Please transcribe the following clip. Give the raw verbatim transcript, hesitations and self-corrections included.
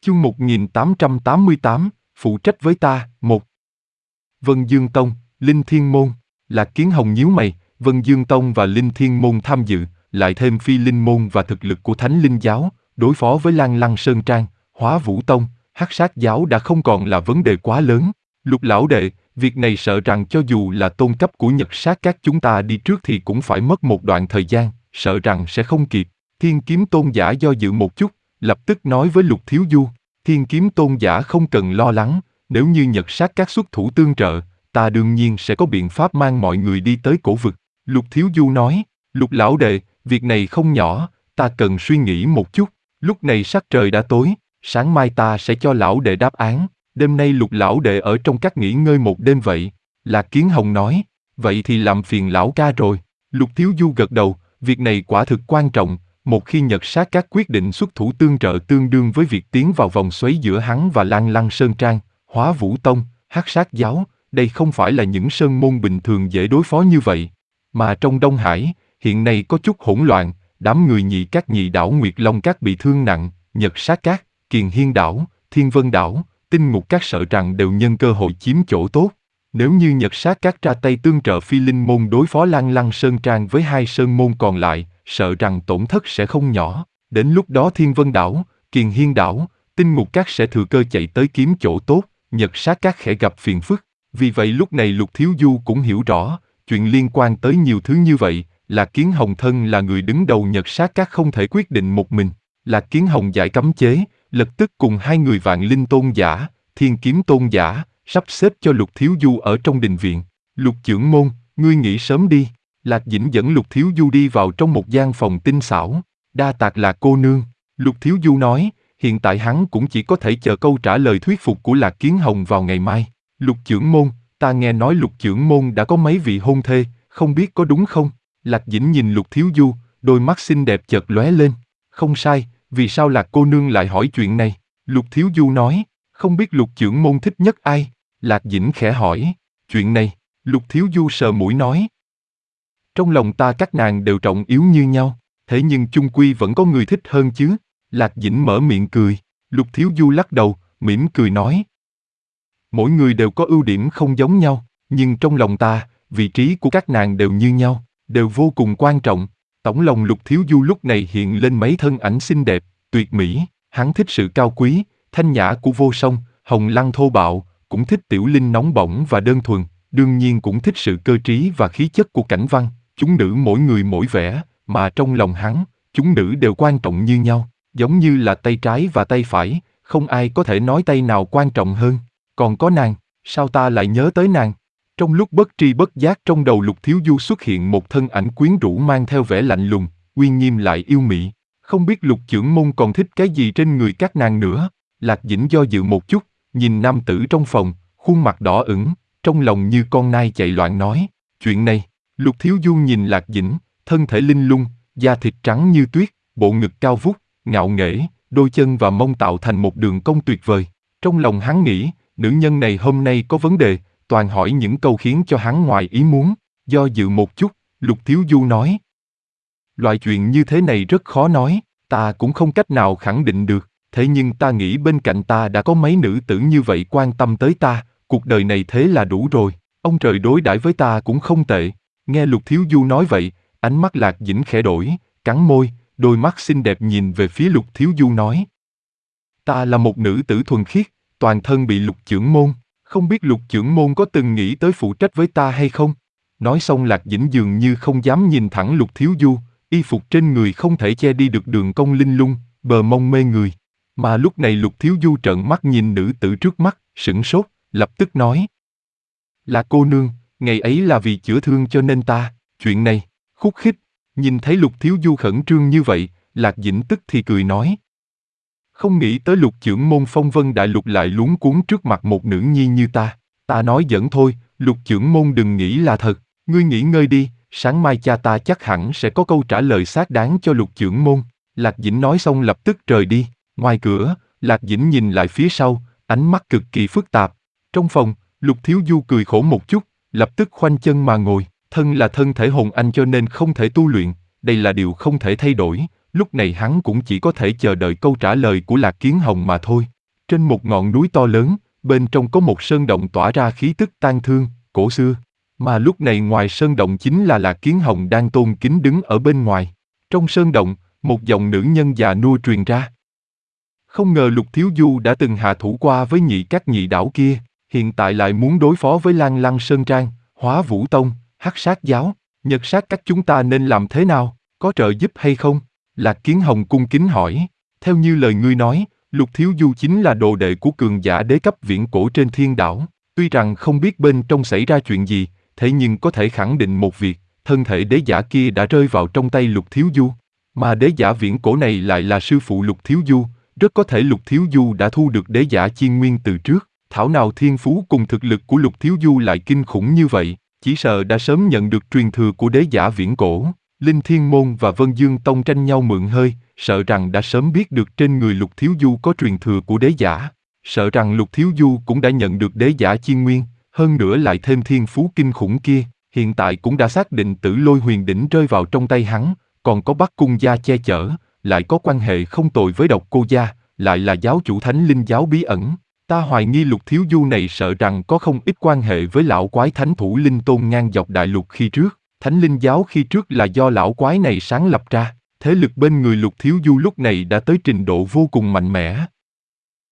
Chương một nghìn tám trăm tám mươi tám, phụ trách với ta, một. Vân Dương Tông, Linh Thiên Môn, Lạc Kiến Hồng nhíu mày, Vân Dương Tông và Linh Thiên Môn tham dự, lại thêm Phi Linh Môn và thực lực của Thánh Linh Giáo, đối phó với Lan Lăng Sơn Trang, Hóa Vũ Tông, Hắc Sát Giáo đã không còn là vấn đề quá lớn. Lục lão đệ, việc này sợ rằng cho dù là tôn cấp của Nhật Sát Các chúng ta đi trước thì cũng phải mất một đoạn thời gian, sợ rằng sẽ không kịp. Thiên Kiếm Tôn giả do dự một chút, lập tức nói với Lục Thiếu Du, Thiên Kiếm Tôn giả không cần lo lắng, nếu như Nhật Sát Các xuất thủ tương trợ, ta đương nhiên sẽ có biện pháp mang mọi người đi tới cổ vực. Lục Thiếu Du nói, Lục lão đệ, việc này không nhỏ, ta cần suy nghĩ một chút. Lúc này sắc trời đã tối, sáng mai ta sẽ cho lão đệ đáp án. Đêm nay Lục lão đệ ở trong các nghỉ ngơi một đêm vậy. Lạc Kiến Hồng nói, vậy thì làm phiền lão ca rồi. Lục Thiếu Du gật đầu, việc này quả thực quan trọng. Một khi Nhật Sát Các quyết định xuất thủ tương trợ tương đương với việc tiến vào vòng xoáy giữa hắn và Lan Lăng Sơn Trang, Hóa Vũ Tông, Hắc Sát Giáo, đây không phải là những sơn môn bình thường dễ đối phó như vậy. Mà trong Đông Hải, hiện nay có chút hỗn loạn, đám người nhị các nhị đảo Nguyệt Long Các bị thương nặng, Nhật Sát Các, Kiền Hiên đảo, Thiên Vân đảo, Tinh Ngục Các sợ rằng đều nhân cơ hội chiếm chỗ tốt. Nếu như Nhật Sát Các ra tay tương trợ Phi Linh Môn đối phó Lan Lăng Sơn Trang với hai sơn môn còn lại, sợ rằng tổn thất sẽ không nhỏ. Đến lúc đó Thiên Vân đảo, Kiền Hiên đảo, Tinh Ngục Các sẽ thừa cơ chạy tới kiếm chỗ tốt, Nhật Sát Các khẽ gặp phiền phức. Vì vậy lúc này Lục Thiếu Du cũng hiểu rõ, chuyện liên quan tới nhiều thứ như vậy, Lạc Kiến Hồng thân là người đứng đầu Nhật Sát Các không thể quyết định một mình. Lạc Kiến Hồng giải cấm chế, lập tức cùng hai người Vạn Linh Tôn giả, Thiên Kiếm Tôn giả, sắp xếp cho Lục Thiếu Du ở trong đình viện. Lục trưởng môn, ngươi nghỉ sớm đi. Lạc Dĩnh dẫn Lục Thiếu Du đi vào trong một gian phòng tinh xảo. Đa tạc Lạc cô nương. Lục Thiếu Du nói, hiện tại hắn cũng chỉ có thể chờ câu trả lời thuyết phục của Lạc Kiến Hồng vào ngày mai. Lục trưởng môn, ta nghe nói Lục trưởng môn đã có mấy vị hôn thê, không biết có đúng không? Lạc Dĩnh nhìn Lục Thiếu Du, đôi mắt xinh đẹp chợt lóe lên. Không sai, vì sao Lạc cô nương lại hỏi chuyện này? Lục Thiếu Du nói, không biết Lục trưởng môn thích nhất ai? Lạc Dĩnh khẽ hỏi, chuyện này, Lục Thiếu Du sờ mũi nói. Trong lòng ta các nàng đều trọng yếu như nhau, thế nhưng chung quy vẫn có người thích hơn chứ. Lạc Dĩnh mở miệng cười, Lục Thiếu Du lắc đầu, mỉm cười nói. Mỗi người đều có ưu điểm không giống nhau, nhưng trong lòng ta, vị trí của các nàng đều như nhau, đều vô cùng quan trọng. Tổng lòng Lục Thiếu Du lúc này hiện lên mấy thân ảnh xinh đẹp, tuyệt mỹ, hắn thích sự cao quý, thanh nhã của Vô Song, Hồng Lăng thô bạo, cũng thích Tiểu Linh nóng bỏng và đơn thuần, đương nhiên cũng thích sự cơ trí và khí chất của Cảnh Văn. Chúng nữ mỗi người mỗi vẻ, mà trong lòng hắn, chúng nữ đều quan trọng như nhau, giống như là tay trái và tay phải, không ai có thể nói tay nào quan trọng hơn. Còn có nàng, sao ta lại nhớ tới nàng? Trong lúc bất tri bất giác trong đầu Lục Thiếu Du xuất hiện một thân ảnh quyến rũ mang theo vẻ lạnh lùng, uy nghiêm lại yêu mị. Không biết Lục trưởng môn còn thích cái gì trên người các nàng nữa? Lạc Dĩnh do dự một chút, nhìn nam tử trong phòng, khuôn mặt đỏ ửng, trong lòng như con nai chạy loạn nói, chuyện này. Lục Thiếu Du nhìn Lạc Dĩnh, thân thể linh lung, da thịt trắng như tuyết, bộ ngực cao vút, ngạo nghễ, đôi chân và mông tạo thành một đường cong tuyệt vời. Trong lòng hắn nghĩ, nữ nhân này hôm nay có vấn đề, toàn hỏi những câu khiến cho hắn ngoài ý muốn. Do dự một chút, Lục Thiếu Du nói. Loại chuyện như thế này rất khó nói, ta cũng không cách nào khẳng định được, thế nhưng ta nghĩ bên cạnh ta đã có mấy nữ tử như vậy quan tâm tới ta, cuộc đời này thế là đủ rồi, ông trời đối đãi với ta cũng không tệ. Nghe Lục Thiếu Du nói vậy, ánh mắt Lạc Dĩnh khẽ đổi, cắn môi, đôi mắt xinh đẹp nhìn về phía Lục Thiếu Du nói. Ta là một nữ tử thuần khiết, toàn thân bị Lục trưởng môn, không biết Lục trưởng môn có từng nghĩ tới phụ trách với ta hay không? Nói xong Lạc Dĩnh dường như không dám nhìn thẳng Lục Thiếu Du, y phục trên người không thể che đi được đường cong linh lung, bờ mông mê người. Mà lúc này Lục Thiếu Du trợn mắt nhìn nữ tử trước mắt, sửng sốt, lập tức nói. Là cô nương, ngày ấy là vì chữa thương cho nên ta, chuyện này, khúc khích. Nhìn thấy Lục Thiếu Du khẩn trương như vậy, Lạc Dĩnh tức thì cười nói. Không nghĩ tới Lục trưởng môn phong vân đại lục lại luống cuống trước mặt một nữ nhi như ta. Ta nói giỡn thôi, Lục trưởng môn đừng nghĩ là thật, ngươi nghỉ ngơi đi, sáng mai cha ta chắc hẳn sẽ có câu trả lời xác đáng cho Lục trưởng môn. Lạc Dĩnh nói xong lập tức rời đi. Ngoài cửa, Lạc Dĩnh nhìn lại phía sau, ánh mắt cực kỳ phức tạp. Trong phòng, Lục Thiếu Du cười khổ một chút, lập tức khoanh chân mà ngồi. Thân là thân thể hồn anh cho nên không thể tu luyện, đây là điều không thể thay đổi. Lúc này hắn cũng chỉ có thể chờ đợi câu trả lời của Lạc Kiến Hồng mà thôi. Trên một ngọn núi to lớn, bên trong có một sơn động tỏa ra khí tức tang thương, cổ xưa. Mà lúc này ngoài sơn động chính là Lạc Kiến Hồng đang tôn kính đứng ở bên ngoài. Trong sơn động, một giọng nữ nhân già nua truyền ra. Không ngờ Lục Thiếu Du đã từng hạ thủ qua với nhị các nhị đảo kia, hiện tại lại muốn đối phó với Lan Lăng Sơn Trang, Hóa Vũ Tông, Hắc Sát Giáo, Nhật Sát các chúng ta nên làm thế nào, có trợ giúp hay không? Lạc Kiến Hồng cung kính hỏi. Theo như lời ngươi nói, Lục Thiếu Du chính là đồ đệ của cường giả đế cấp viễn cổ trên thiên đảo. Tuy rằng không biết bên trong xảy ra chuyện gì, thế nhưng có thể khẳng định một việc, thân thể đế giả kia đã rơi vào trong tay Lục Thiếu Du. Mà đế giả viễn cổ này lại là sư phụ Lục Thiếu Du, rất có thể Lục Thiếu Du đã thu được đế giả chiên nguyên từ trước. Thảo nào thiên phú cùng thực lực của Lục Thiếu Du lại kinh khủng như vậy, chỉ sợ đã sớm nhận được truyền thừa của đế giả viễn cổ. Linh Thiên Môn và Vân Dương Tông tranh nhau mượn hơi, sợ rằng đã sớm biết được trên người Lục Thiếu Du có truyền thừa của đế giả. Sợ rằng Lục Thiếu Du cũng đã nhận được đế giả chiên nguyên, hơn nữa lại thêm thiên phú kinh khủng kia, hiện tại cũng đã xác định Tử Lôi Huyền Đỉnh rơi vào trong tay hắn, còn có Bắc Cung gia che chở, lại có quan hệ không tồi với Độc Cô gia, lại là giáo chủ Thánh Linh giáo bí ẩn. Ta hoài nghi Lục Thiếu Du này sợ rằng có không ít quan hệ với lão quái thánh thủ Linh Tôn ngang dọc đại lục khi trước. Thánh Linh giáo khi trước là do lão quái này sáng lập ra, thế lực bên người Lục Thiếu Du lúc này đã tới trình độ vô cùng mạnh mẽ.